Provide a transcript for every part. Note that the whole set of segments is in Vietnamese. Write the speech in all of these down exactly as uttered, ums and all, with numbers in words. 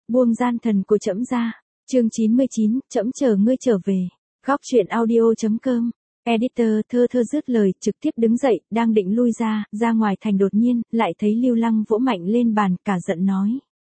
Buông gian thần của trẫm ra. Chương chín mươi chín, trẫm chờ ngươi trở về. Góc truyện audio.com. Editor thơ thơ dứt lời, trực tiếp đứng dậy, đang định lui ra, ra ngoài thành đột nhiên, lại thấy Lưu Lăng vỗ mạnh lên bàn, cả giận nói.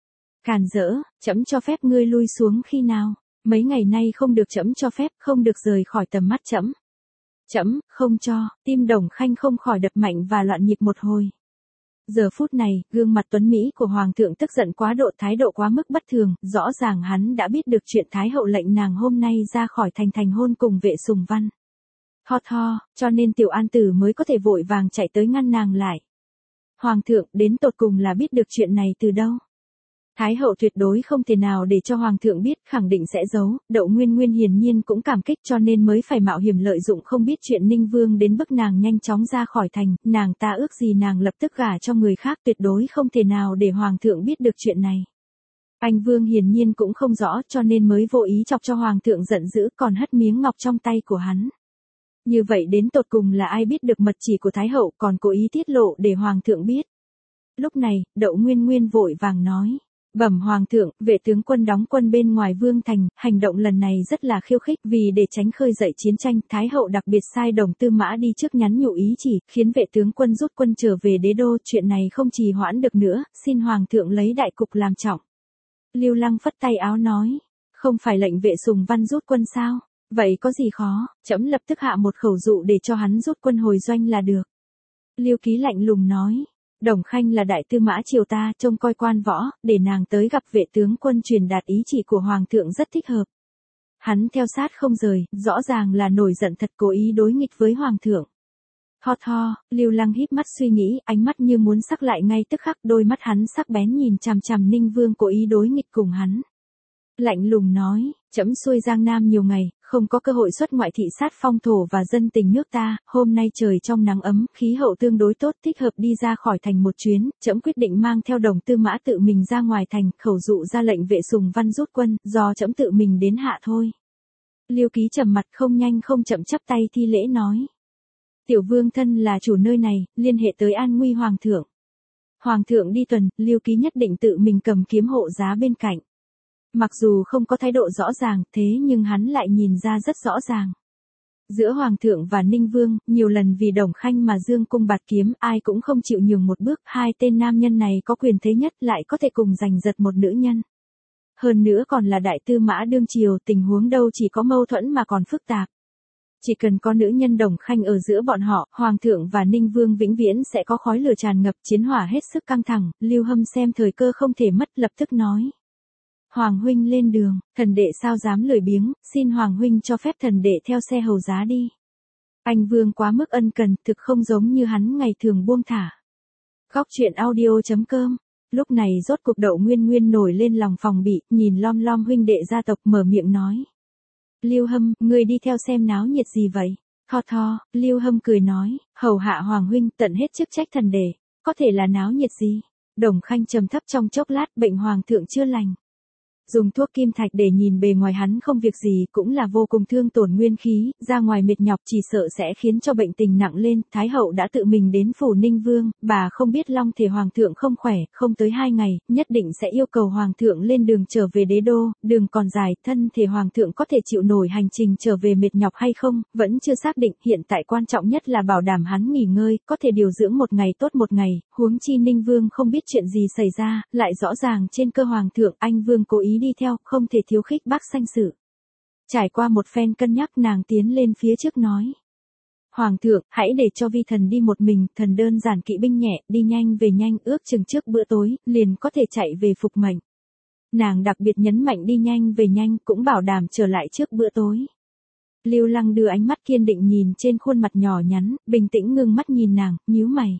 Càn rỡ, trẫm cho phép ngươi lui xuống khi nào? Mấy ngày nay không được trẫm cho phép, không được rời khỏi tầm mắt trẫm. Trẫm, không cho, tim Đồng Khanh không khỏi đập mạnh và loạn nhịp một hồi. Giờ phút này, gương mặt tuấn Mỹ của Hoàng thượng tức giận quá độ, thái độ quá mức bất thường, rõ ràng hắn đã biết được chuyện Thái hậu lệnh nàng hôm nay ra khỏi thành thành hôn cùng Vệ Sùng Văn. Ho tho, cho nên Tiểu An Tử mới có thể vội vàng chạy tới ngăn nàng lại. Hoàng thượng đến tột cùng là biết được chuyện này từ đâu? Thái hậu tuyệt đối không thể nào để cho Hoàng thượng biết, khẳng định sẽ giấu. Đậu Nguyên Nguyên hiển nhiên cũng cảm kích cho nên mới phải mạo hiểm lợi dụng không biết chuyện Ninh Vương đến bức nàng nhanh chóng ra khỏi thành, nàng ta ước gì nàng lập tức gả cho người khác, tuyệt đối không thể nào để Hoàng thượng biết được chuyện này. Anh Vương hiển nhiên cũng không rõ cho nên mới vô ý chọc cho Hoàng thượng giận dữ, còn hất miếng ngọc trong tay của hắn. Như vậy đến tột cùng là ai biết được mật chỉ của Thái hậu, còn cố ý tiết lộ để Hoàng thượng biết. Lúc này, Đậu Nguyên Nguyên vội vàng nói. Bẩm Hoàng thượng, Vệ tướng quân đóng quân bên ngoài Vương thành, hành động lần này rất là khiêu khích, vì để tránh khơi dậy chiến tranh, Thái hậu đặc biệt sai Đồng Tư Mã đi trước nhắn nhủ ý chỉ, khiến Vệ tướng quân rút quân trở về đế đô, chuyện này không trì hoãn được nữa, xin Hoàng thượng lấy đại cục làm trọng. Lưu Lăng phất tay áo nói, không phải lệnh Vệ Sùng Văn rút quân sao? Vậy có gì khó, trẫm lập tức hạ một khẩu dụ để cho hắn rút quân hồi doanh là được. Lưu Ký lạnh lùng nói. Đồng Khanh là đại tư mã triều ta, trông coi quan võ, để nàng tới gặp Vệ tướng quân truyền đạt ý chỉ của Hoàng thượng rất thích hợp. Hắn theo sát không rời, rõ ràng là nổi giận thật, cố ý đối nghịch với Hoàng thượng. Ho tho, Lưu Lăng híp mắt suy nghĩ, ánh mắt như muốn sắc lại ngay tức khắc, đôi mắt hắn sắc bén nhìn chằm chằm Ninh Vương cố ý đối nghịch cùng hắn. Lạnh lùng nói, trẫm xuôi Giang Nam nhiều ngày, không có cơ hội xuất ngoại thị sát phong thổ và dân tình nước ta, hôm nay trời trong nắng ấm, khí hậu tương đối tốt, thích hợp đi ra khỏi thành một chuyến, trẫm quyết định mang theo Đồng Tư Mã tự mình ra ngoài thành, khẩu dụ ra lệnh Vệ Sùng Văn rút quân, do trẫm tự mình đến hạ thôi. Lưu Ký trầm mặt không nhanh không chậm chắp tay thi lễ nói. Tiểu vương thân là chủ nơi này, liên hệ tới an nguy Hoàng thượng. Hoàng thượng đi tuần, Lưu Ký nhất định tự mình cầm kiếm hộ giá bên cạnh. Mặc dù không có thái độ rõ ràng, thế nhưng hắn lại nhìn ra rất rõ ràng. Giữa Hoàng thượng và Ninh Vương, nhiều lần vì Đồng Khanh mà dương cung bạt kiếm, ai cũng không chịu nhường một bước, hai tên nam nhân này có quyền thế nhất lại có thể cùng giành giật một nữ nhân. Hơn nữa còn là đại tư mã đương triều, tình huống đâu chỉ có mâu thuẫn mà còn phức tạp. Chỉ cần có nữ nhân Đồng Khanh ở giữa bọn họ, Hoàng thượng và Ninh Vương vĩnh viễn sẽ có khói lửa tràn ngập, chiến hỏa hết sức căng thẳng. Lưu Hâm xem thời cơ không thể mất, lập tức nói. Hoàng huynh lên đường, thần đệ sao dám lười biếng, xin Hoàng huynh cho phép thần đệ theo xe hầu giá đi. Anh Vương quá mức ân cần, thực không giống như hắn ngày thường buông thả. Góc truyện audio.com. Lúc này rốt cuộc Đậu Nguyên Nguyên nổi lên lòng phòng bị, nhìn lom lom huynh đệ gia tộc mở miệng nói. Lưu Hâm, ngươi đi theo xem náo nhiệt gì vậy? Tho tho, Lưu Hâm cười nói, hầu hạ Hoàng huynh tận hết chức trách thần đệ, có thể là náo nhiệt gì? Đồng Khanh trầm thấp trong chốc lát, bệnh Hoàng thượng chưa lành. Dùng thuốc kim thạch để nhìn bề ngoài hắn không việc gì cũng là vô cùng thương tổn nguyên khí, ra ngoài mệt nhọc chỉ sợ sẽ khiến cho bệnh tình nặng lên. Thái hậu đã tự mình đến phủ Ninh Vương, bà không biết long thể Hoàng thượng không khỏe, không tới hai ngày, nhất định sẽ yêu cầu Hoàng thượng lên đường trở về đế đô, đường còn dài, thân thể Hoàng thượng có thể chịu nổi hành trình trở về mệt nhọc hay không, vẫn chưa xác định, hiện tại quan trọng nhất là bảo đảm hắn nghỉ ngơi, có thể điều dưỡng một ngày tốt một ngày, huống chi Ninh Vương không biết chuyện gì xảy ra, lại rõ ràng trên cơ Hoàng thượng, anh Vương cố ý đi theo, không thể thiếu khích bác sanh sự. Trải qua một phen cân nhắc nàng tiến lên phía trước nói. Hoàng thượng, hãy để cho vi thần đi một mình, thần đơn giản kỵ binh nhẹ, đi nhanh về nhanh, ước chừng trước bữa tối, liền có thể chạy về phục mệnh. Nàng đặc biệt nhấn mạnh đi nhanh về nhanh, cũng bảo đảm trở lại trước bữa tối. Lưu Lăng đưa ánh mắt kiên định nhìn trên khuôn mặt nhỏ nhắn, bình tĩnh ngưng mắt nhìn nàng, nhíu mày.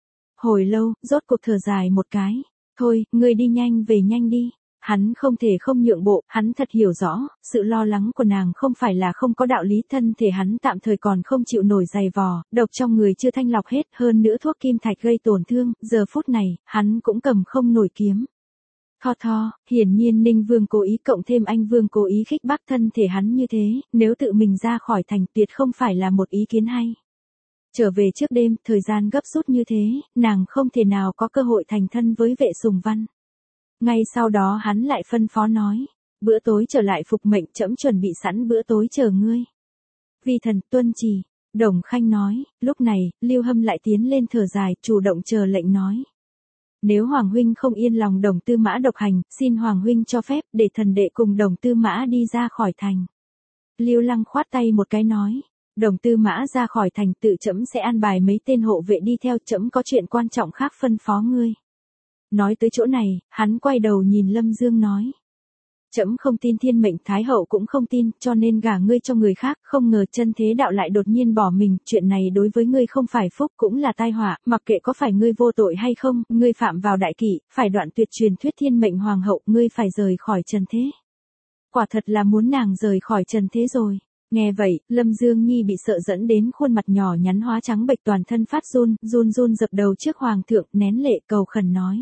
Hồi lâu, rốt cuộc thở dài một cái. Thôi, ngươi đi nhanh về nhanh đi. Hắn không thể không nhượng bộ, hắn thật hiểu rõ, sự lo lắng của nàng không phải là không có đạo lý, thân thể hắn tạm thời còn không chịu nổi dày vò, độc trong người chưa thanh lọc hết, hơn nữa thuốc kim thạch gây tổn thương, giờ phút này, hắn cũng cầm không nổi kiếm. Tho tho, hiển nhiên Ninh Vương cố ý cộng thêm anh Vương cố ý khích bác thân thể hắn như thế, nếu tự mình ra khỏi thành tuyệt không phải là một ý kiến hay. Trở về trước đêm, thời gian gấp rút như thế, nàng không thể nào có cơ hội thành thân với Vệ Sùng Văn. Ngay sau đó hắn lại phân phó nói, bữa tối trở lại phục mệnh, trẫm chuẩn bị sẵn bữa tối chờ ngươi. Vi thần tuân chỉ. Đồng Khanh nói. Lúc này, Lưu Hâm lại tiến lên thở dài, chủ động chờ lệnh nói. Nếu Hoàng huynh không yên lòng Đồng Tư Mã độc hành, xin Hoàng huynh cho phép để thần đệ cùng Đồng Tư Mã đi ra khỏi thành. Lưu Lăng khoát tay một cái nói. Đồng Tư Mã ra khỏi thành, tự trẫm sẽ an bài mấy tên hộ vệ đi theo, trẫm có chuyện quan trọng khác phân phó ngươi. Nói tới chỗ này, hắn quay đầu nhìn Lâm Dương nói. Trẫm không tin thiên mệnh, Thái hậu cũng không tin, cho nên gả ngươi cho người khác, không ngờ chân thế đạo lại đột nhiên bỏ mình, chuyện này đối với ngươi không phải phúc cũng là tai họa, mặc kệ có phải ngươi vô tội hay không, ngươi phạm vào đại kỷ, phải đoạn tuyệt truyền thuyết thiên mệnh hoàng hậu, ngươi phải rời khỏi trần thế. Quả thật là muốn nàng rời khỏi trần thế rồi. Nghe vậy, Lâm Dương Nhi bị sợ dẫn đến khuôn mặt nhỏ nhắn hóa trắng bệch, toàn thân phát run, run run dập đầu trước hoàng thượng, nén lệ cầu khẩn nói.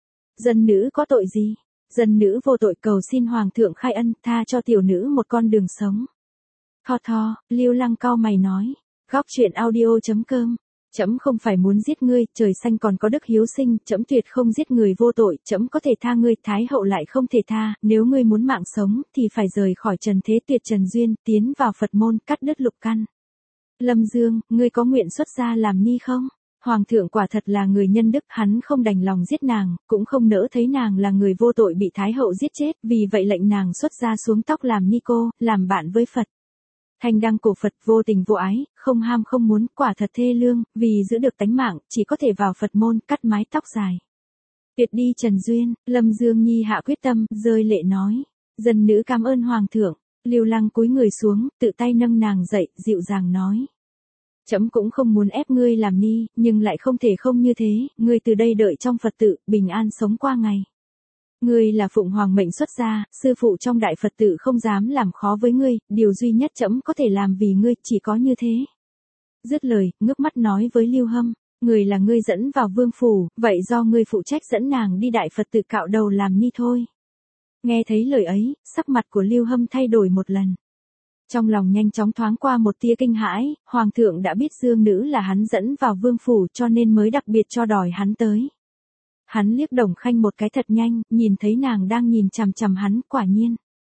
Dân nữ có tội gì? Dân nữ vô tội, cầu xin hoàng thượng khai ân, tha cho tiểu nữ một con đường sống. Tho tho, Lưu Lăng cau mày nói. Góc truyện audio chấm com. Trẫm không phải muốn giết ngươi, trời xanh còn có đức hiếu sinh, trẫm tuyệt không giết người vô tội, trẫm có thể tha ngươi, Thái hậu lại không thể tha, nếu ngươi muốn mạng sống, thì phải rời khỏi trần thế, tuyệt trần duyên, tiến vào Phật môn, cắt đứt lục căn. Lâm Dương, ngươi có nguyện xuất gia làm ni không? Hoàng thượng quả thật là người nhân đức, hắn không đành lòng giết nàng, cũng không nỡ thấy nàng là người vô tội bị Thái hậu giết chết, vì vậy lệnh nàng xuất gia xuống tóc làm ni cô, làm bạn với Phật. Thanh đăng cổ Phật, vô tình vô ái, không ham không muốn, quả thật thê lương, vì giữ được tánh mạng, chỉ có thể vào Phật môn, cắt mái tóc dài. Tuyệt đi trần duyên, Lâm Dương Nhi hạ quyết tâm, rơi lệ nói. Dân nữ cảm ơn Hoàng thượng. Lưu Lăng cúi người xuống, tự tay nâng nàng dậy, dịu dàng nói. Trẫm cũng không muốn ép ngươi làm ni, nhưng lại không thể không như thế, ngươi từ đây đợi trong Phật tự, bình an sống qua ngày. Ngươi là phụng hoàng mệnh xuất gia, sư phụ trong đại Phật tự không dám làm khó với ngươi, điều duy nhất trẫm có thể làm vì ngươi, chỉ có như thế. Dứt lời, ngước mắt nói với Lưu Hâm, người là ngươi dẫn vào vương phủ, vậy do ngươi phụ trách dẫn nàng đi đại Phật tự cạo đầu làm ni thôi. Nghe thấy lời ấy, sắc mặt của Lưu Hâm thay đổi một lần. Trong lòng nhanh chóng thoáng qua một tia kinh hãi, hoàng thượng đã biết Dương nữ là hắn dẫn vào vương phủ cho nên mới đặc biệt cho đòi hắn tới. Hắn liếc Đồng Khanh một cái thật nhanh, nhìn thấy nàng đang nhìn chằm chằm hắn, quả nhiên.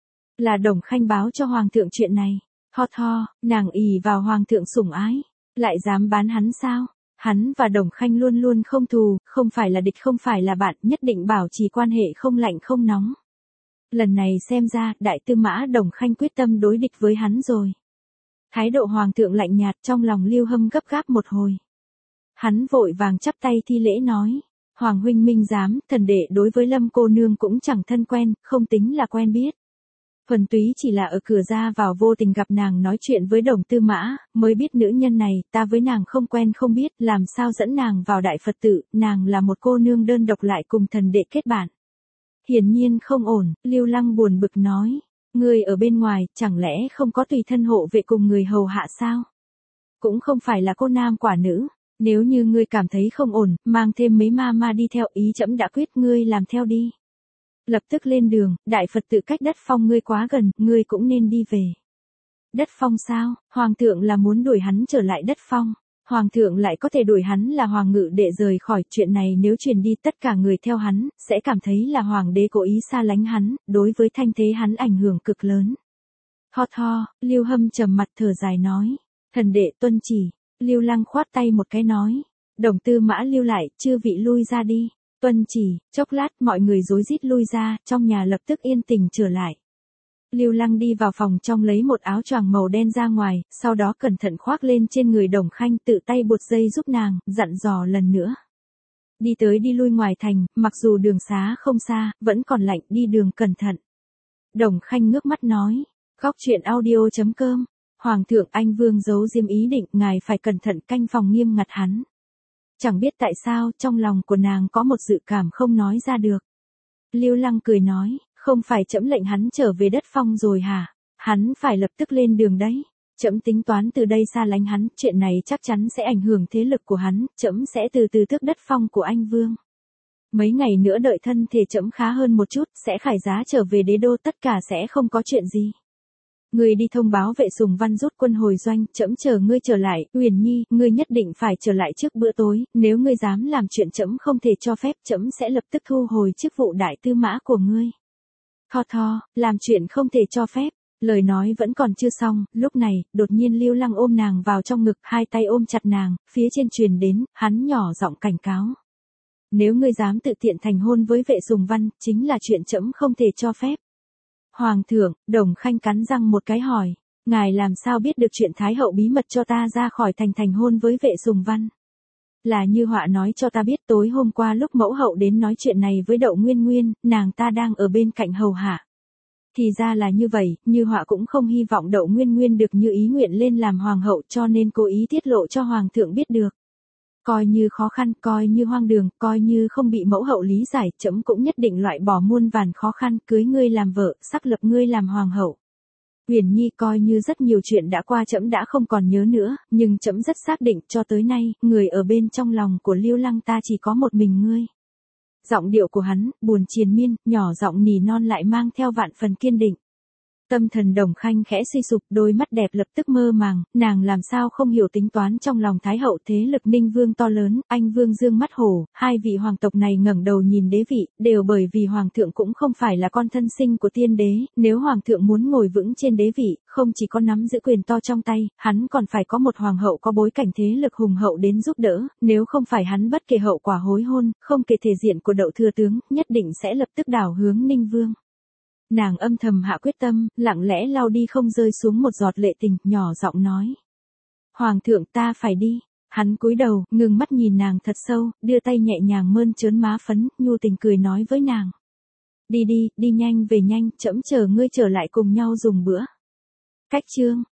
Là Đồng Khanh báo cho hoàng thượng chuyện này. Ho tho, nàng ỷ vào hoàng thượng sủng ái, lại dám bán hắn sao? Hắn và Đồng Khanh luôn luôn không thù, không phải là địch không phải là bạn, nhất định bảo trì quan hệ không lạnh không nóng. Lần này xem ra, đại tư mã Đồng Khanh quyết tâm đối địch với hắn rồi. Thái độ hoàng thượng lạnh nhạt, trong lòng Lưu Hâm gấp gáp một hồi. Hắn vội vàng chắp tay thi lễ nói. Hoàng huynh minh giám, thần đệ đối với Lâm cô nương cũng chẳng thân quen, không tính là quen biết. Thuần túy chỉ là ở cửa ra vào vô tình gặp nàng nói chuyện với Đồng Tư Mã, mới biết nữ nhân này, ta với nàng không quen không biết, làm sao dẫn nàng vào đại Phật tự, nàng là một cô nương đơn độc lại cùng thần đệ kết bạn. Hiển nhiên không ổn, Lưu Lăng buồn bực nói, người ở bên ngoài, chẳng lẽ không có tùy thân hộ vệ cùng người hầu hạ sao? Cũng không phải là cô nam quả nữ. Nếu như ngươi cảm thấy không ổn, mang thêm mấy ma ma đi theo, ý trẫm đã quyết, ngươi làm theo đi. Lập tức lên đường, đại Phật tự cách đất phong ngươi quá gần, ngươi cũng nên đi về. Đất phong sao? Hoàng thượng là muốn đuổi hắn trở lại đất phong. Hoàng thượng lại có thể đuổi hắn là hoàng ngự đệ rời khỏi, chuyện này nếu truyền đi tất cả người theo hắn, sẽ cảm thấy là hoàng đế cố ý xa lánh hắn, đối với thanh thế hắn ảnh hưởng cực lớn. Ho tho, Lưu Hâm trầm mặt thở dài nói, thần đệ tuân chỉ. Lưu Lăng khoát tay một cái nói, Đồng Tư Mã lưu lại, chư vị lui ra đi. Tuân chỉ, chốc lát mọi người rối rít lui ra, trong nhà lập tức yên tĩnh trở lại. Lưu Lăng đi vào phòng trong lấy một áo choàng màu đen ra ngoài, sau đó cẩn thận khoác lên trên người Đồng Khanh, tự tay buộc dây giúp nàng, dặn dò lần nữa. Đi tới đi lui ngoài thành, mặc dù đường xá không xa, vẫn còn lạnh, đi đường cẩn thận. Đồng Khanh ngước mắt nói, góc truyện audio chấm com. Hoàng thượng anh vương giấu diêm ý định, ngài phải cẩn thận canh phòng nghiêm ngặt hắn. Chẳng biết tại sao, trong lòng của nàng có một dự cảm không nói ra được. Lưu Lăng cười nói, không phải trẫm lệnh hắn trở về đất phong rồi hả? Hắn phải lập tức lên đường đấy. Trẫm tính toán từ đây xa lánh hắn, chuyện này chắc chắn sẽ ảnh hưởng thế lực của hắn, trẫm sẽ từ từ tước đất phong của anh vương. Mấy ngày nữa đợi thân thể trẫm khá hơn một chút, sẽ khải giá trở về đế đô, tất cả sẽ không có chuyện gì. Ngươi đi thông báo vệ Sùng Văn rút quân hồi doanh, trẫm chờ ngươi trở lại, Uyển Nhi, ngươi nhất định phải trở lại trước bữa tối, nếu ngươi dám làm chuyện trẫm không thể cho phép, trẫm sẽ lập tức thu hồi chức vụ đại tư mã của ngươi. Tho tho, làm chuyện không thể cho phép. Lời nói vẫn còn chưa xong, lúc này, đột nhiên Lưu Lăng ôm nàng vào trong ngực, hai tay ôm chặt nàng, phía trên truyền đến, hắn nhỏ giọng cảnh cáo. Nếu ngươi dám tự tiện thành hôn với vệ Sùng Văn, chính là chuyện trẫm không thể cho phép. Hoàng thượng, Đồng Khanh cắn răng một cái hỏi, ngài làm sao biết được chuyện Thái hậu bí mật cho ta ra khỏi thành thành hôn với vệ Sùng Văn? Là Như Họa nói cho ta biết, tối hôm qua lúc mẫu hậu đến nói chuyện này với Đậu Nguyên Nguyên, nàng ta đang ở bên cạnh hầu hạ. Thì ra là như vậy, Như Họa cũng không hy vọng Đậu Nguyên Nguyên được như ý nguyện lên làm hoàng hậu, cho nên cố ý tiết lộ cho hoàng thượng biết được. Coi như khó khăn, coi như hoang đường, coi như không bị mẫu hậu lý giải, trẫm cũng nhất định loại bỏ muôn vàn khó khăn, cưới ngươi làm vợ, sắc lập ngươi làm hoàng hậu. Uyển Nhi, coi như rất nhiều chuyện đã qua trẫm đã không còn nhớ nữa, nhưng trẫm rất xác định, cho tới nay, người ở bên trong lòng của Lưu Lăng ta chỉ có một mình ngươi. Giọng điệu của hắn, buồn triền miên, nhỏ giọng nỉ non lại mang theo vạn phần kiên định. Tâm thần Đồng Khanh khẽ suy sụp, đôi mắt đẹp lập tức mơ màng, nàng làm sao không hiểu tính toán trong lòng Thái hậu, thế lực Ninh Vương to lớn, Anh Vương dương mắt hổ, hai vị hoàng tộc này ngẩng đầu nhìn đế vị, đều bởi vì hoàng thượng cũng không phải là con thân sinh của tiên đế, nếu hoàng thượng muốn ngồi vững trên đế vị, không chỉ có nắm giữ quyền to trong tay, hắn còn phải có một hoàng hậu có bối cảnh thế lực hùng hậu đến giúp đỡ, nếu không phải hắn bất kể hậu quả hối hôn, không kể thể diện của Đậu thừa tướng, nhất định sẽ lập tức đảo hướng Ninh Vương. Nàng âm thầm hạ quyết tâm, lặng lẽ lau đi không rơi xuống một giọt lệ tình, nhỏ giọng nói. Hoàng thượng, ta phải đi. Hắn cúi đầu, ngừng mắt nhìn nàng thật sâu, đưa tay nhẹ nhàng mơn trớn má phấn, nhu tình cười nói với nàng. Đi đi, đi nhanh về nhanh, trẫm chờ ngươi trở lại cùng nhau dùng bữa. Cách chương.